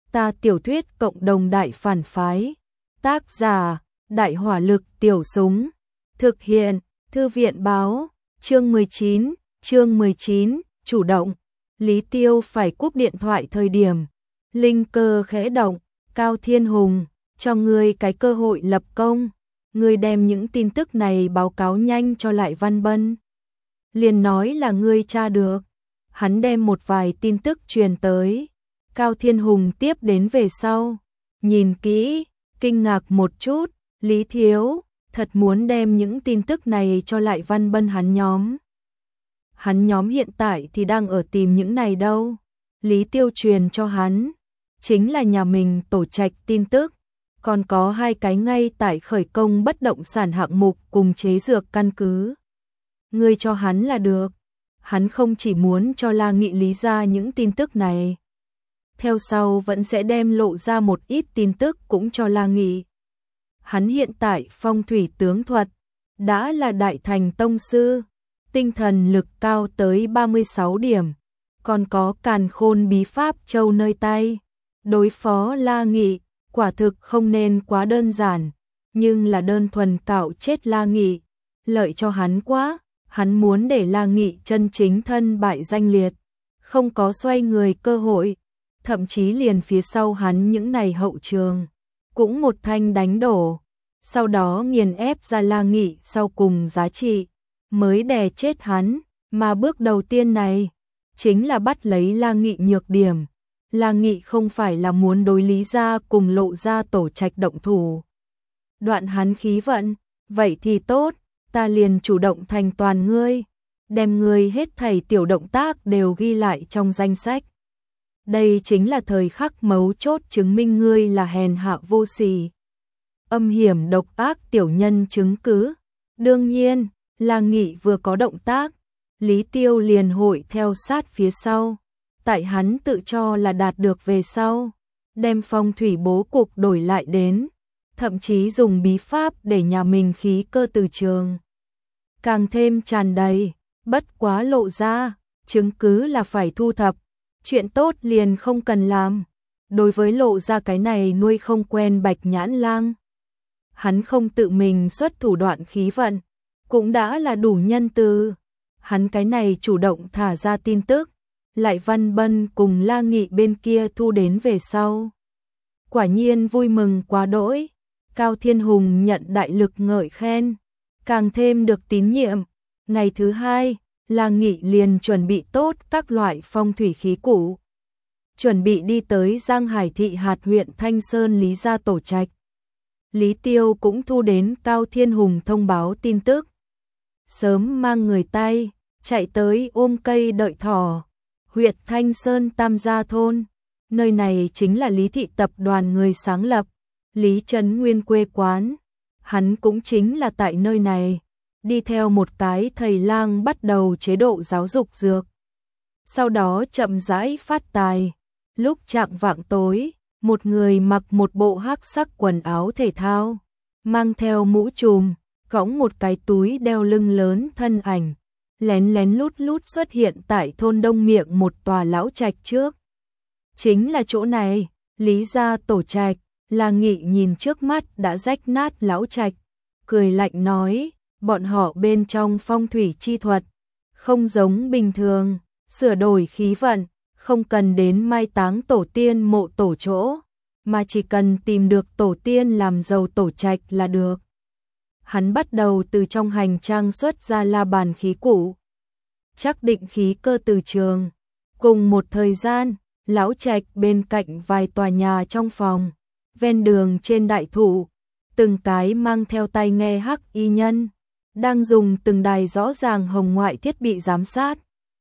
Ta tiểu thuyết cộng đồng đại phản phái. Tác giả: Đại hỏa lực tiểu súng. Thực hiện: Thư viện báo. Chương 19, chủ động. Lý Tiêu phải cúp điện thoại thời điểm linh cơ khẽ động. Cao Thiên Hùng, cho ngươi cái cơ hội lập công. Ngươi đem những tin tức này báo cáo nhanh cho lại Văn Bân. Liền nói là ngươi tra được. Hắn đem một vài tin tức truyền tới. Cao Thiên Hùng tiếp đến về sau. Nhìn kỹ, kinh ngạc một chút. Lý Thiếu, thật muốn đem những tin tức này cho lại Văn Bân hắn nhóm. Hắn nhóm hiện tại thì đang ở tìm những này đâu. Lý Tiêu truyền cho hắn. Chính là nhà mình tổ trạch tin tức. Còn có 2 cái ngay tại khởi công bất động sản hạng mục cùng chế dược căn cứ. Ngươi cho hắn là được. Hắn không chỉ muốn cho La Nghị lý ra những tin tức này. Theo sau vẫn sẽ đem lộ ra một ít tin tức cũng cho La Nghị. Hắn hiện tại phong thủy tướng thuật, đã là đại thành tông sư, tinh thần lực cao tới 36 điểm, còn có càn khôn bí pháp châu nơi tay. Đối phó La Nghị, quả thực không nên quá đơn giản, nhưng là đơn thuần cạo chết La Nghị, lợi cho hắn quá, hắn muốn để La Nghị chân chính thân bại danh liệt, không có xoay người cơ hội, thậm chí liền phía sau hắn những này hậu trường, cũng một thanh đánh đổ, sau đó nghiền ép ra La Nghị sau cùng giá trị, mới đè chết hắn, mà bước đầu tiên này, chính là bắt lấy La Nghị nhược điểm. La Nghị không phải là muốn đối Lý gia cùng Lộ gia tổ trạch động thủ. Đoạn hắn khí vận, vậy thì tốt, ta liền chủ động thành toàn ngươi, đem ngươi hết thảy tiểu động tác đều ghi lại trong danh sách. Đây chính là thời khắc mấu chốt chứng minh ngươi là hèn hạ vô sỉ, âm hiểm độc ác tiểu nhân chứng cứ. Đương nhiên, La Nghị vừa có động tác, Lý Tiêu liền hội theo sát phía sau. Tại hắn tự cho là đạt được về sau, đem phong thủy bố cục đổi lại đến, thậm chí dùng bí pháp để nhà mình khí cơ từ trường càng thêm tràn đầy, bất quá lộ ra, chứng cứ là phải thu thập, chuyện tốt liền không cần làm. Đối với Lộ ra cái này nuôi không quen bạch nhãn lang, hắn không tự mình xuất thủ đoạn khí vận, cũng đã là đủ nhân từ. Hắn cái này chủ động thả ra tin tức, lại Văn Bân cùng La Nghị bên kia thu đến về sau. Quả nhiên vui mừng quá đỗi, Cao Thiên Hùng nhận đại lực ngợi khen, càng thêm được tín nhiệm. Ngày thứ 2, La Nghị liền chuẩn bị tốt các loại phong thủy khí cụ, chuẩn bị đi tới Giang Hải thị hạt huyện Thanh Sơn Lý gia tổ trạch. Lý Tiêu cũng thu đến Cao Thiên Hùng thông báo tin tức, sớm mang người tay chạy tới ôm cây đợi thỏ. Huyện Thanh Sơn Tam Gia Thôn, nơi này chính là Lý thị tập đoàn người sáng lập, Lý Trấn Nguyên quê quán, hắn cũng chính là tại nơi này, đi theo một cái thầy lang bắt đầu chế độ giáo dục dược. Sau đó chậm rãi phát tài, lúc chạng vạng tối, một người mặc một bộ hắc sắc quần áo thể thao, mang theo mũ trùm, cõng một cái túi đeo lưng lớn thân ảnh. Lén lén lút lút xuất hiện tại thôn Đông Miệng một tòa lão trạch trước. Chính là chỗ này, Lý gia tổ trạch. La Nghị nhìn trước mắt đã rách nát lão trạch, cười lạnh nói, bọn họ bên trong phong thủy chi thuật, không giống bình thường, sửa đổi khí vận, không cần đến mai táng tổ tiên mộ tổ chỗ, mà chỉ cần tìm được tổ tiên làm giàu tổ trạch là được. Hắn bắt đầu từ trong hành trang xuất ra la bàn khí cụ, chắc định khí cơ từ trường. Cùng một thời gian, lão trạch bên cạnh vài tòa nhà trong phòng, ven đường trên đại thụ, từng cái mang theo tai nghe hắc y nhân, đang dùng từng đài rõ ràng hồng ngoại thiết bị giám sát.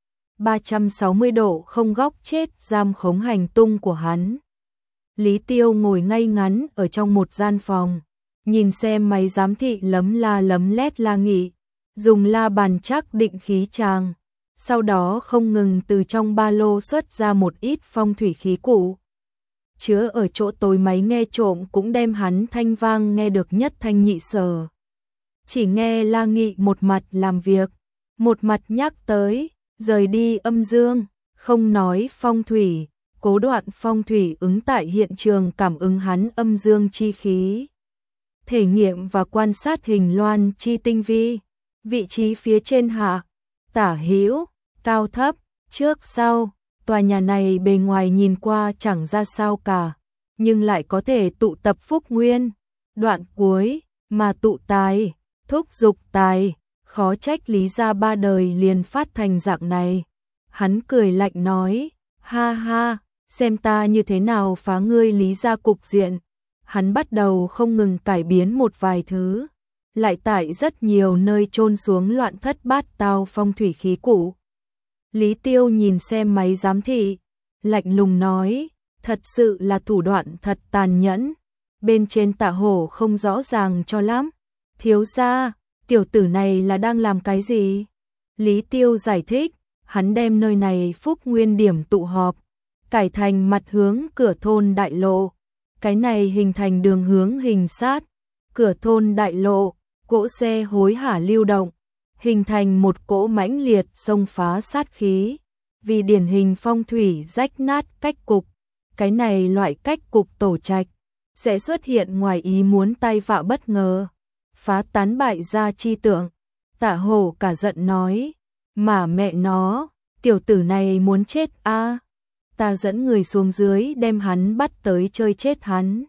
360 độ không góc chết giam khống hành tung của hắn. Lý Tiêu ngồi ngay ngắn ở trong một gian phòng, nhìn xem máy giám thị lấm la lấm lét La Nghị, dùng la bàn chắc định khí tràng, sau đó không ngừng từ trong ba lô xuất ra một ít phong thủy khí cụ. Chứa ở chỗ tối máy nghe trộm cũng đem hắn thanh vang nghe được nhất thanh nhị sở. Chỉ nghe La Nghị một mặt làm việc, một mặt nhắc tới, rời đi âm dương, không nói phong thủy, Cố Đoạn phong thủy ứng tại hiện trường cảm ứng hắn âm dương chi khí. Thể nghiệm và quan sát hình loan chi tinh vi, vị trí phía trên hạ, tả hữu, cao thấp, trước sau. Tòa nhà này bề ngoài nhìn qua chẳng ra sao cả, nhưng lại có thể tụ tập phúc nguyên, đoạn cuối, mà tụ tài, thúc dục tài, khó trách Lý gia 3 đời liền phát thành dạng này. Hắn cười lạnh nói, ha ha, xem ta như thế nào phá ngươi Lý gia cục diện. Hắn bắt đầu không ngừng cải biến một vài thứ, lại tại rất nhiều nơi chôn xuống loạn thất bát tao phong thủy khí cụ. Lý Tiêu nhìn xem máy giám thị, lạnh lùng nói, thật sự là thủ đoạn thật tàn nhẫn. Bên trên Tạ Hổ không rõ ràng cho lắm. Thiếu gia, tiểu tử này là đang làm cái gì? Lý Tiêu giải thích, hắn đem nơi này phúc nguyên điểm tụ họp, cải thành mặt hướng cửa thôn đại lộ. Cái này hình thành đường hướng hình sát, cửa thôn đại lộ, cỗ xe hối hả lưu động, hình thành một cỗ mãnh liệt xông phá sát khí. Vì điển hình phong thủy rách nát cách cục, cái này loại cách cục tổ trạch sẽ xuất hiện ngoài ý muốn tai vạ bất ngờ, phá tán bại gia chi tượng. Tạ Hổ cả giận nói, mà mẹ nó, tiểu tử này muốn chết a, ta dẫn người xuống dưới đem hắn bắt tới chơi chết hắn.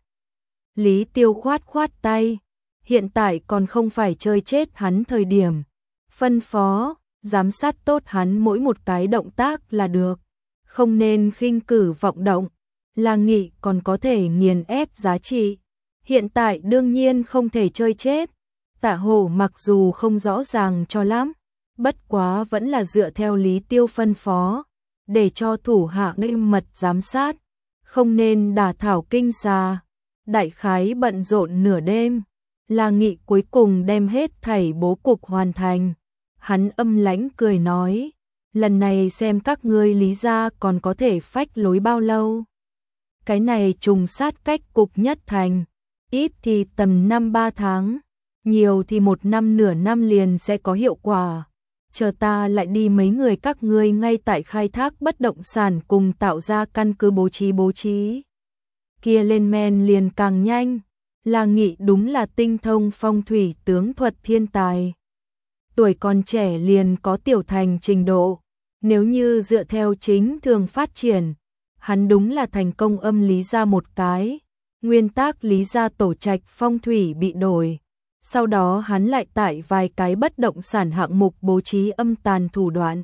Lý Tiêu khoát khoát tay, hiện tại còn không phải chơi chết hắn thời điểm, phân phó, giám sát tốt hắn mỗi một cái động tác là được, không nên khinh cử vọng động. La Nghị còn có thể nghiền ép giá trị, hiện tại đương nhiên không thể chơi chết. Tạ Hổ mặc dù không rõ ràng cho lắm, bất quá vẫn là dựa theo Lý Tiêu phân phó, để cho thủ hạ nghiêm mật giám sát, không nên đả thảo kinh xà. Đại khái bận rộn nửa đêm, La Nghị cuối cùng đem hết thảy bố cục hoàn thành. Hắn âm lãnh cười nói, lần này xem các ngươi Lý gia còn có thể phách lối bao lâu. Cái này trùng sát cách cục nhất thành, ít thì tầm 5-3 tháng, nhiều thì 1 năm nửa năm liền sẽ có hiệu quả. Chờ ta lại đi mấy người các ngươi ngay tại khai thác bất động sản cùng tạo ra căn cứ bố trí. Kia lên men liền càng nhanh. La Nghị đúng là tinh thông phong thủy tướng thuật thiên tài. Tuổi còn trẻ liền có tiểu thành trình độ, nếu như dựa theo chính thường phát triển, hắn đúng là thành công âm Lý gia một cái. Nguyên tắc Lý gia tổ trạch phong thủy bị đổi, sau đó hắn lại tại vài cái bất động sản hạng mục bố trí âm tàn thủ đoạn,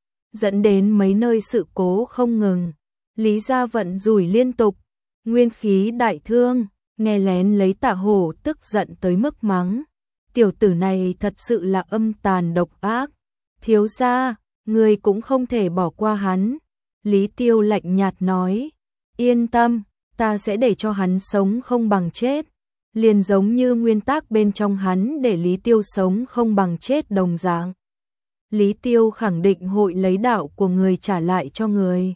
dẫn đến mấy nơi sự cố không ngừng. Lý gia vận rủi liên tục, nguyên khí đại thương. Nghe lén lấy Tạ Hổ tức giận tới mức mắng, tiểu tử này thật sự là âm tàn độc ác. Thiếu gia, người cũng không thể bỏ qua hắn. Lý Tiêu lạnh nhạt nói, yên tâm, ta sẽ để cho hắn sống không bằng chết, liền giống như nguyên tắc bên trong hắn để Lý Tiêu sống không bằng chết đồng dạng. Lý Tiêu khẳng định hội lấy đạo của người trả lại cho người.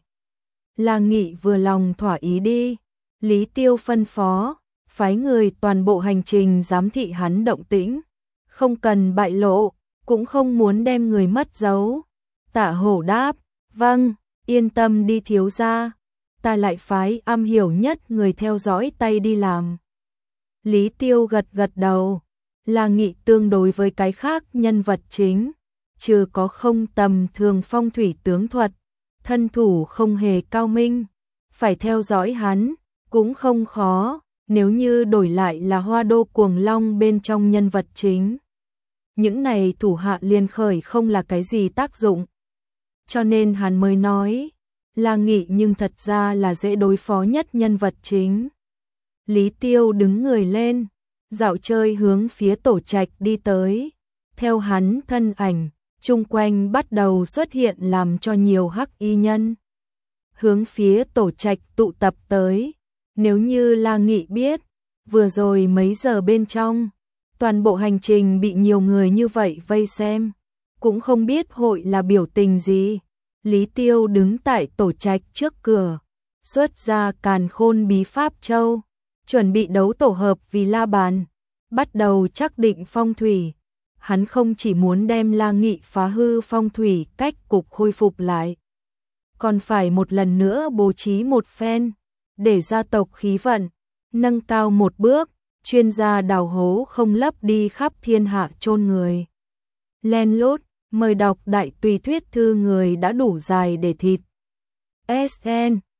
La Nghị vừa lòng thỏa ý đi. Lý Tiêu phân phó, phái người toàn bộ hành trình giám thị hắn động tĩnh, không cần bại lộ, cũng không muốn đem người mất dấu. Tạ Hổ đáp, vâng, yên tâm đi thiếu gia, ta lại phái am hiểu nhất người theo dõi tay đi làm. Lý Tiêu gật gật đầu. La Nghị tương đối với cái khác nhân vật chính, trừ có không tầm thường phong thủy tướng thuật, thân thủ không hề cao minh, phải theo dõi hắn cũng không khó. Nếu như đổi lại là Hoa Đô Cuồng Long bên trong nhân vật chính, những này thủ hạ liên khởi không là cái gì tác dụng. Cho nên hắn mới nói, La Nghị nhưng thật ra là dễ đối phó nhất nhân vật chính. Lý Tiêu đứng người lên, dạo chơi hướng phía tổ trạch đi tới. Theo hắn thân ảnh, chung quanh bắt đầu xuất hiện làm cho nhiều hắc y nhân hướng phía tổ trạch tụ tập tới. Nếu như La Nghị biết, vừa rồi mấy giờ bên trong, toàn bộ hành trình bị nhiều người như vậy vây xem, cũng không biết hội là biểu tình gì. Lý Tiêu đứng tại tổ trạch trước cửa, xuất ra Càn Khôn Bí Pháp Châu, chuẩn bị đấu tổ hợp vì La Bàn, bắt đầu xác định phong thủy. Hắn không chỉ muốn đem La Nghị phá hư phong thủy cách cục khôi phục lại, còn phải một lần nữa bố trí một phen, để gia tộc khí vận nâng cao một bước, chuyên gia đào hố không lấp đi khắp thiên hạ chôn người. Len lút, mời đọc đại tùy thuyết thư người đã đủ dài để thịt. SN